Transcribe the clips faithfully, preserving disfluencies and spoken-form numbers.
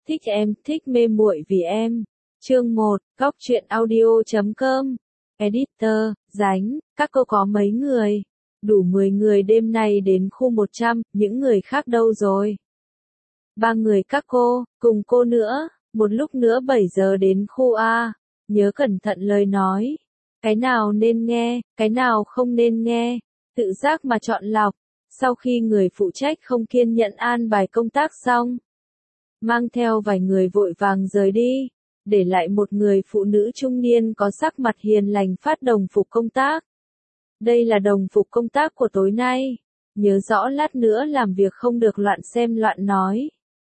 Thích em, thích mê muội vì em. Chương một, góc truyện audio chấm com. Editor, Dánh, các cô có mấy người? Đủ mười người đêm nay đến khu một trăm, những người khác đâu rồi? Ba người các cô, cùng cô nữa, một lúc nữa bảy giờ đến khu A. Nhớ cẩn thận lời nói. Cái nào nên nghe, cái nào không nên nghe. Tự giác mà chọn lọc. Sau khi người phụ trách không kiên nhẫn an bài công tác xong, mang theo vài người vội vàng rời đi, để lại một người phụ nữ trung niên có sắc mặt hiền lành phát đồng phục công tác. Đây là đồng phục công tác của tối nay. Nhớ rõ lát nữa làm việc không được loạn xem loạn nói.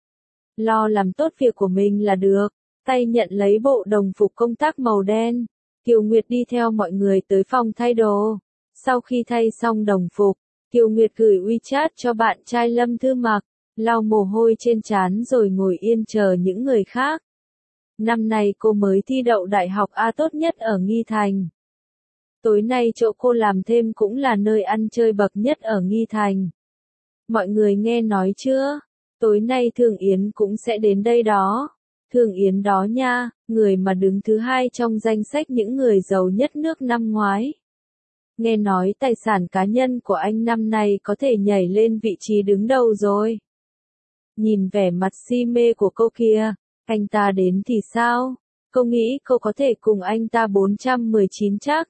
Lo làm tốt việc của mình là được. Tay nhận lấy bộ đồng phục công tác màu đen. Kiều Nguyệt đi theo mọi người tới phòng thay đồ. Sau khi thay xong đồng phục, Kiều Nguyệt gửi WeChat cho bạn trai Lâm Thư Mặc, lau mồ hôi trên trán rồi ngồi yên chờ những người khác. Năm nay cô mới thi đậu đại học A tốt nhất ở Nghi Thành. Tối nay chỗ cô làm thêm cũng là nơi ăn chơi bậc nhất ở Nghi Thành. Mọi người nghe nói chưa? Tối nay Thường Yến cũng sẽ đến đây đó. Thường Yến đó nha, người mà đứng thứ hai trong danh sách những người giàu nhất nước năm ngoái. Nghe nói tài sản cá nhân của anh năm nay có thể nhảy lên vị trí đứng đầu rồi. Nhìn vẻ mặt si mê của cô kia, anh ta đến thì sao? Cô nghĩ cô có thể cùng anh ta bốn trăm mười chín chắc.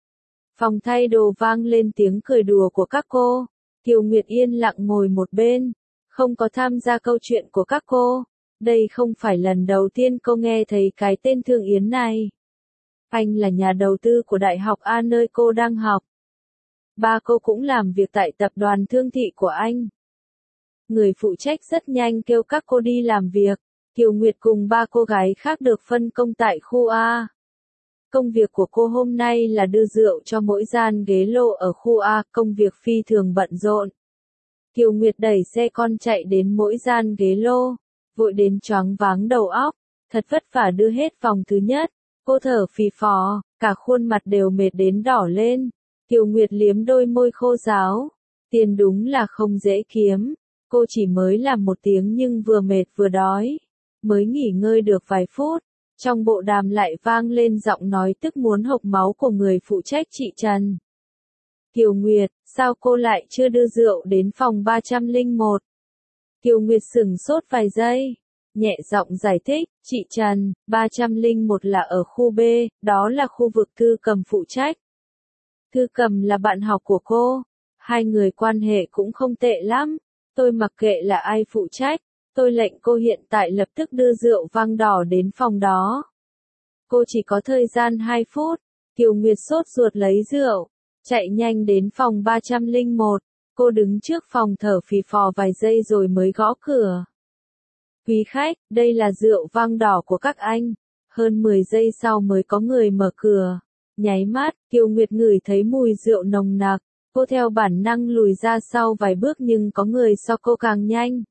Phòng thay đồ vang lên tiếng cười đùa của các cô. Kiều Nguyệt yên lặng ngồi một bên, không có tham gia câu chuyện của các cô. Đây không phải lần đầu tiên cô nghe thấy cái tên Thường Yến này. Anh là nhà đầu tư của Đại học A nơi cô đang học. Ba cô cũng làm việc tại tập đoàn thương thị của anh. Người phụ trách rất nhanh kêu các cô đi làm việc. Kiều Nguyệt cùng ba cô gái khác được phân công tại khu A. Công việc của cô hôm nay là đưa rượu cho mỗi gian ghế lô ở khu A, công việc phi thường bận rộn. Kiều Nguyệt đẩy xe con chạy đến mỗi gian ghế lô, vội đến choáng váng đầu óc, thật vất vả đưa hết vòng thứ nhất. Cô thở phì phò, cả khuôn mặt đều mệt đến đỏ lên. Kiều Nguyệt liếm đôi môi khô ráo. Tiền đúng là không dễ kiếm. Cô chỉ mới làm một tiếng nhưng vừa mệt vừa đói. Mới nghỉ ngơi được vài phút. Trong bộ đàm lại vang lên giọng nói tức muốn hộc máu của người phụ trách chị Trần. Kiều Nguyệt, sao cô lại chưa đưa rượu đến phòng ba trăm lẻ một? Kiều Nguyệt sửng sốt vài giây. Nhẹ giọng giải thích, chị Trần, ba trăm lẻ một là ở khu B, đó là khu vực Thư Cầm phụ trách. Thư Cầm là bạn học của cô. Hai người quan hệ cũng không tệ lắm. Tôi mặc kệ là ai phụ trách. Tôi lệnh cô hiện tại lập tức đưa rượu vang đỏ đến phòng đó. Cô chỉ có thời gian hai phút. Kiều Nguyệt sốt ruột lấy rượu. Chạy nhanh đến phòng ba trăm lẻ một. Cô đứng trước phòng thở phì phò vài giây rồi mới gõ cửa. Quý khách, đây là rượu vang đỏ của các anh. Hơn mười giây sau mới có người mở cửa. Nháy mắt, Kiều Nguyệt ngửi thấy mùi rượu nồng nặc. Cô theo bản năng lùi ra sau vài bước nhưng có người so cô càng nhanh.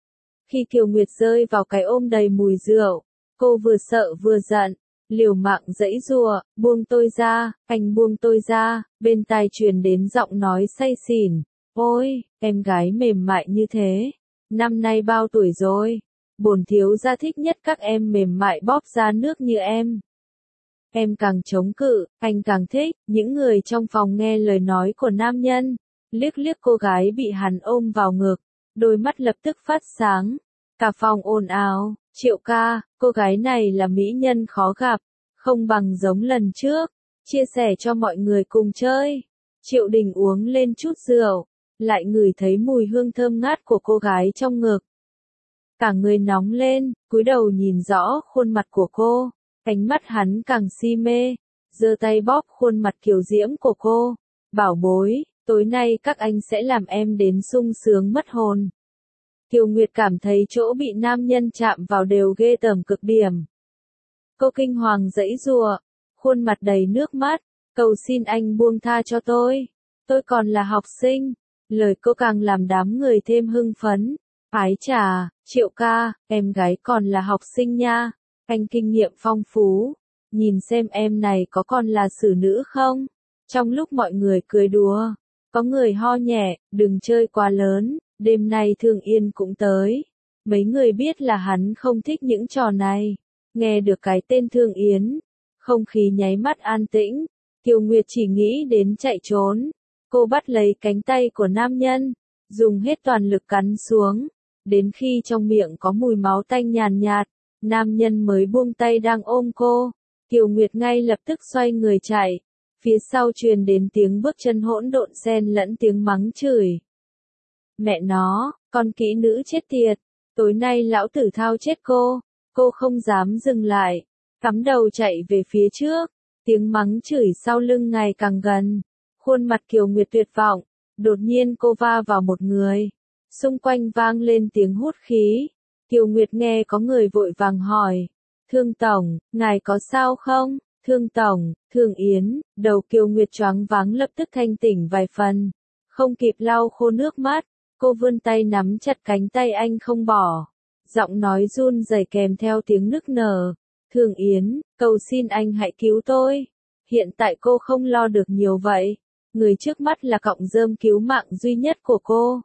Khi Kiều Nguyệt rơi vào cái ôm đầy mùi rượu, cô vừa sợ vừa giận, liều mạng giãy giụa, buông tôi ra, anh buông tôi ra, bên tai truyền đến giọng nói say xỉn. Ôi, em gái mềm mại như thế, năm nay bao tuổi rồi? Bổn thiếu gia thích nhất các em mềm mại bóp ra nước như em. Em càng chống cự, anh càng thích. Những người trong phòng nghe lời nói của nam nhân, liếc liếc cô gái bị hắn ôm vào ngực, đôi mắt lập tức phát sáng. Cả phòng ồn ào, Triệu ca, cô gái này là mỹ nhân khó gặp, không bằng giống lần trước, chia sẻ cho mọi người cùng chơi. Triệu Đình uống lên chút rượu, lại ngửi thấy mùi hương thơm ngát của cô gái trong ngực. Cả người nóng lên, cúi đầu nhìn rõ khuôn mặt của cô, ánh mắt hắn càng si mê, giơ tay bóp khuôn mặt kiều diễm của cô. Bảo bối, tối nay các anh sẽ làm em đến sung sướng mất hồn. Kiều Nguyệt cảm thấy chỗ bị nam nhân chạm vào đều ghê tởm cực điểm. Cô kinh hoàng giãy giụa, khuôn mặt đầy nước mắt, cầu xin anh buông tha cho tôi. Tôi còn là học sinh. Lời cô càng làm đám người thêm hưng phấn. Ái chà, Triệu ca, em gái còn là học sinh nha. Anh kinh nghiệm phong phú. Nhìn xem em này có còn là xử nữ không? Trong lúc mọi người cười đùa, có người ho nhẹ, đừng chơi quá lớn, đêm nay Thường Yên cũng tới. Mấy người biết là hắn không thích những trò này. Nghe được cái tên Thương Yến, không khí nháy mắt an tĩnh, Kiều Nguyệt chỉ nghĩ đến chạy trốn. Cô bắt lấy cánh tay của nam nhân, dùng hết toàn lực cắn xuống, đến khi trong miệng có mùi máu tanh nhàn nhạt, nam nhân mới buông tay đang ôm cô. Kiều Nguyệt ngay lập tức xoay người chạy, phía sau truyền đến tiếng bước chân hỗn độn xen lẫn tiếng mắng chửi. Mẹ nó, con kỹ nữ chết tiệt, tối nay lão tử thao chết cô. Cô không dám dừng lại, cắm đầu chạy về phía trước, tiếng mắng chửi sau lưng ngày càng gần. Khuôn mặt Kiều Nguyệt tuyệt vọng, đột nhiên cô va vào một người. Xung quanh vang lên tiếng hút khí. Kiều Nguyệt nghe có người vội vàng hỏi. Thương Tổng, ngài có sao không? Thương Tổng, Thương Yến, đầu Kiều Nguyệt choáng váng lập tức thanh tỉnh vài phần. Không kịp lau khô nước mắt, cô vươn tay nắm chặt cánh tay anh không bỏ. Giọng nói run rẩy kèm theo tiếng nức nở. Thương Yến, cầu xin anh hãy cứu tôi. Hiện tại cô không lo được nhiều vậy. Người trước mắt là cọng rơm cứu mạng duy nhất của cô.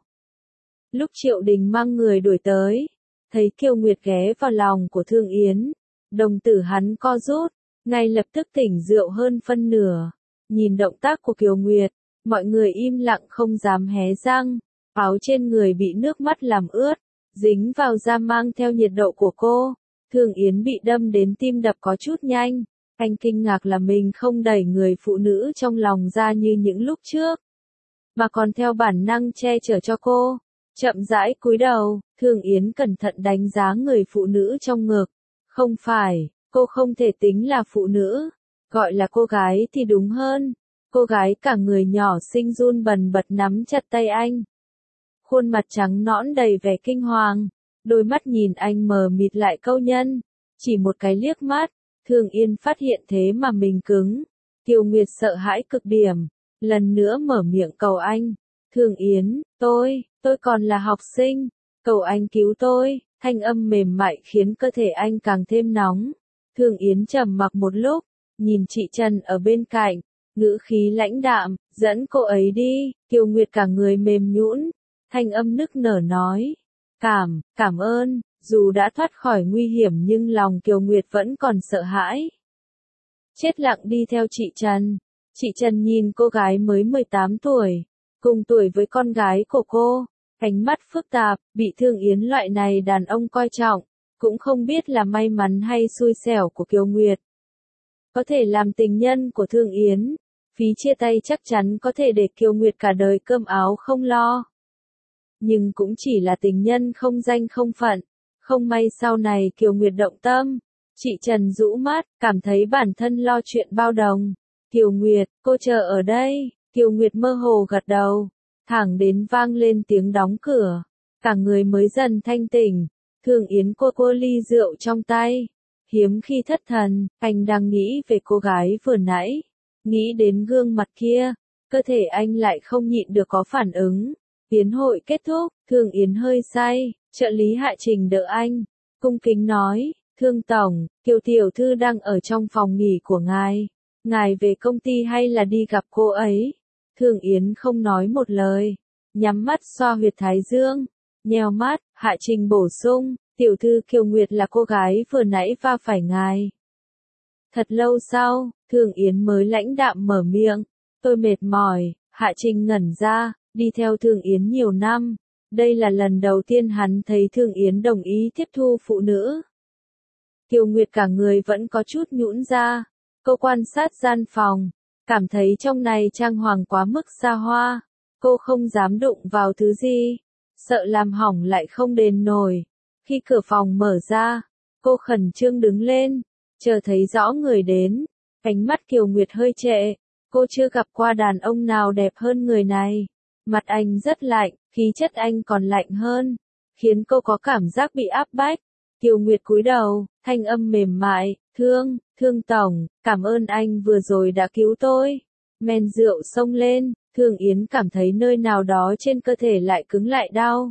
Lúc Triệu Đình mang người đuổi tới, thấy Kiều Nguyệt ghé vào lòng của Thương Yến, đồng tử hắn co rút, ngay lập tức tỉnh rượu hơn phân nửa. Nhìn động tác của Kiều Nguyệt, mọi người im lặng không dám hé răng, áo trên người bị nước mắt làm ướt, dính vào da mang theo nhiệt độ của cô. Thương Yến bị đâm đến tim đập có chút nhanh. Anh kinh ngạc là mình không đẩy người phụ nữ trong lòng ra như những lúc trước, mà còn theo bản năng che chở cho cô. Chậm rãi cúi đầu, Thương Yến cẩn thận đánh giá người phụ nữ trong ngực. Không phải, cô không thể tính là phụ nữ, gọi là cô gái thì đúng hơn. Cô gái cả người nhỏ xinh run bần bật nắm chặt tay anh. Khuôn mặt trắng nõn đầy vẻ kinh hoàng, đôi mắt nhìn anh mờ mịt lại câu nhân. Chỉ một cái liếc mắt, Thương Yến phát hiện thế mà mình cứng. Kiều Nguyệt sợ hãi cực điểm, lần nữa mở miệng cầu anh. Thương Yến, tôi, tôi còn là học sinh, cầu anh cứu tôi. Thanh âm mềm mại khiến cơ thể anh càng thêm nóng. Thương Yến trầm mặc một lúc, nhìn chị Trần ở bên cạnh, ngữ khí lãnh đạm, dẫn cô ấy đi. Kiều Nguyệt cả người mềm nhũn, thanh âm nức nở nói. Cảm, cảm ơn. Dù đã thoát khỏi nguy hiểm nhưng lòng Kiều Nguyệt vẫn còn sợ hãi. Chết lặng đi theo chị Trần. Chị Trần nhìn cô gái mới mười tám tuổi, cùng tuổi với con gái của cô, ánh mắt phức tạp, bị Thương Yến loại này đàn ông coi trọng, cũng không biết là may mắn hay xui xẻo của Kiều Nguyệt. Có thể làm tình nhân của Thương Yến, phí chia tay chắc chắn có thể để Kiều Nguyệt cả đời cơm áo không lo. Nhưng cũng chỉ là tình nhân không danh không phận. Không may sau này Kiều Nguyệt động tâm, chị Trần rũ mắt, cảm thấy bản thân lo chuyện bao đồng. Kiều Nguyệt, cô chờ ở đây. Kiều Nguyệt mơ hồ gật đầu, thẳng đến vang lên tiếng đóng cửa. Cả người mới dần thanh tỉnh. Thương Yến cô cô ly rượu trong tay. Hiếm khi thất thần, anh đang nghĩ về cô gái vừa nãy. Nghĩ đến gương mặt kia, cơ thể anh lại không nhịn được có phản ứng. Tiến hội kết thúc, Thương Yến hơi say. Trợ lý Hạ Trình đỡ anh, cung kính nói, Thương Tổng, Kiều Tiểu Thư đang ở trong phòng nghỉ của ngài. Ngài về công ty hay là đi gặp cô ấy? Thương Yến không nói một lời, nhắm mắt xoa huyệt thái dương, nheo mắt. Hạ Trình bổ sung, Tiểu Thư Kiều Nguyệt là cô gái vừa nãy va phải ngài. Thật lâu sau, Thương Yến mới lãnh đạm mở miệng, tôi mệt mỏi. Hạ Trình ngẩn ra, đi theo Thương Yến nhiều năm. Đây là lần đầu tiên hắn thấy Thương Yến đồng ý tiếp thu phụ nữ. Kiều Nguyệt cả người vẫn có chút nhũn ra. Cô quan sát gian phòng, cảm thấy trong này trang hoàng quá mức xa hoa. Cô không dám đụng vào thứ gì, sợ làm hỏng lại không đền nổi. Khi cửa phòng mở ra, cô khẩn trương đứng lên, chờ thấy rõ người đến. Ánh mắt Kiều Nguyệt hơi trệ, cô chưa gặp qua đàn ông nào đẹp hơn người này. Mặt anh rất lạnh, khí chất anh còn lạnh hơn, khiến cô có cảm giác bị áp bách. Kiều Nguyệt cúi đầu, thanh âm mềm mại, Thương, Thương Tổng, cảm ơn anh vừa rồi đã cứu tôi. Men rượu xông lên, Thương Yến cảm thấy nơi nào đó trên cơ thể lại cứng lại đau.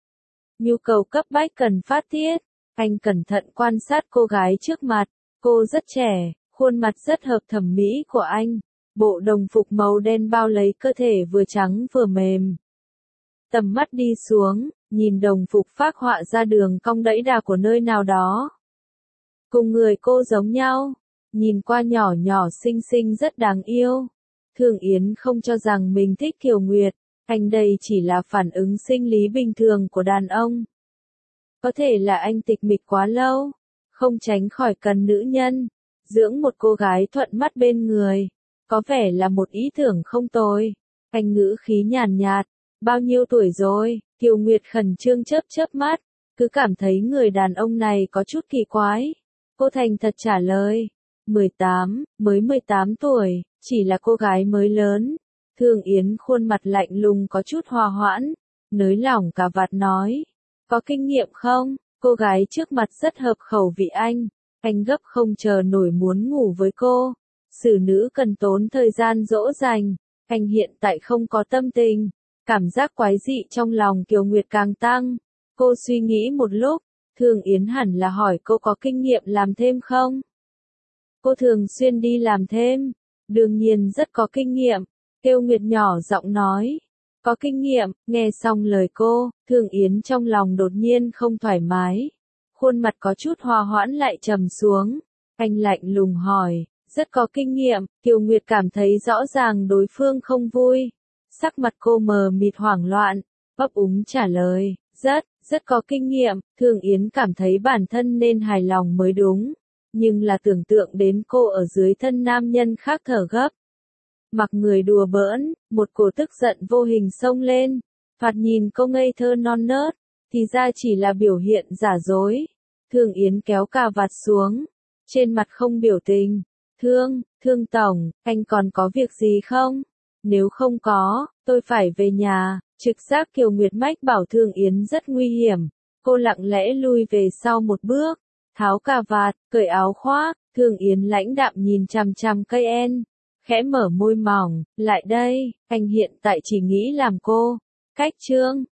Nhu cầu cấp bách cần phát tiết. Anh cẩn thận quan sát cô gái trước mặt, cô rất trẻ, khuôn mặt rất hợp thẩm mỹ của anh. Bộ đồng phục màu đen bao lấy cơ thể vừa trắng vừa mềm. Tầm mắt đi xuống, nhìn đồng phục phác họa ra đường cong đẫy đà của nơi nào đó. Cùng người cô giống nhau, nhìn qua nhỏ nhỏ xinh xinh rất đáng yêu. Thương Yến không cho rằng mình thích Kiều Nguyệt, anh đây chỉ là phản ứng sinh lý bình thường của đàn ông. Có thể là anh tịch mịch quá lâu, không tránh khỏi cần nữ nhân, dưỡng một cô gái thuận mắt bên người, có vẻ là một ý tưởng không tồi. Anh ngữ khí nhàn nhạt, bao nhiêu tuổi rồi? Kiều Nguyệt khẩn trương chớp chớp mắt, cứ cảm thấy người đàn ông này có chút kỳ quái. Cô thành thật trả lời, mười tám, mới mười tám tuổi, chỉ là cô gái mới lớn. Thương Yến khuôn mặt lạnh lùng có chút hòa hoãn, nới lỏng cà vạt nói, có kinh nghiệm không? Cô gái trước mặt rất hợp khẩu vị anh, anh gấp không chờ nổi muốn ngủ với cô. Xử nữ cần tốn thời gian dỗ dành, anh hiện tại không có tâm tình. Cảm giác quái dị trong lòng Kiều Nguyệt càng tăng. Cô suy nghĩ một lúc, Thương Yến hẳn là hỏi cô có kinh nghiệm làm thêm không? Cô thường xuyên đi làm thêm, đương nhiên rất có kinh nghiệm. Kiều Nguyệt nhỏ giọng nói, có kinh nghiệm. Nghe xong lời cô, Thương Yến trong lòng đột nhiên không thoải mái. Khuôn mặt có chút hòa hoãn lại trầm xuống. Anh lạnh lùng hỏi, rất có kinh nghiệm. Kiều Nguyệt cảm thấy rõ ràng đối phương không vui. Sắc mặt cô mờ mịt hoảng loạn, ấp úng trả lời, rất, rất có kinh nghiệm. Thương Yến cảm thấy bản thân nên hài lòng mới đúng, nhưng là tưởng tượng đến cô ở dưới thân nam nhân khác thở gấp. Mặc người đùa bỡn, một cổ tức giận vô hình xông lên, thoạt nhìn cô ngây thơ non nớt, thì ra chỉ là biểu hiện giả dối. Thương Yến kéo cà vạt xuống, trên mặt không biểu tình. Thương, Thương Tổng, anh còn có việc gì không? Nếu không có, tôi phải về nhà. Trực giác Kiều Nguyệt mách bảo Thương Yến rất nguy hiểm. Cô lặng lẽ lui về sau một bước, tháo cà vạt, cởi áo khoác. Thương Yến lãnh đạm nhìn chằm chằm cây en, khẽ mở môi mỏng, lại đây, anh hiện tại chỉ nghĩ làm cô. Cách chương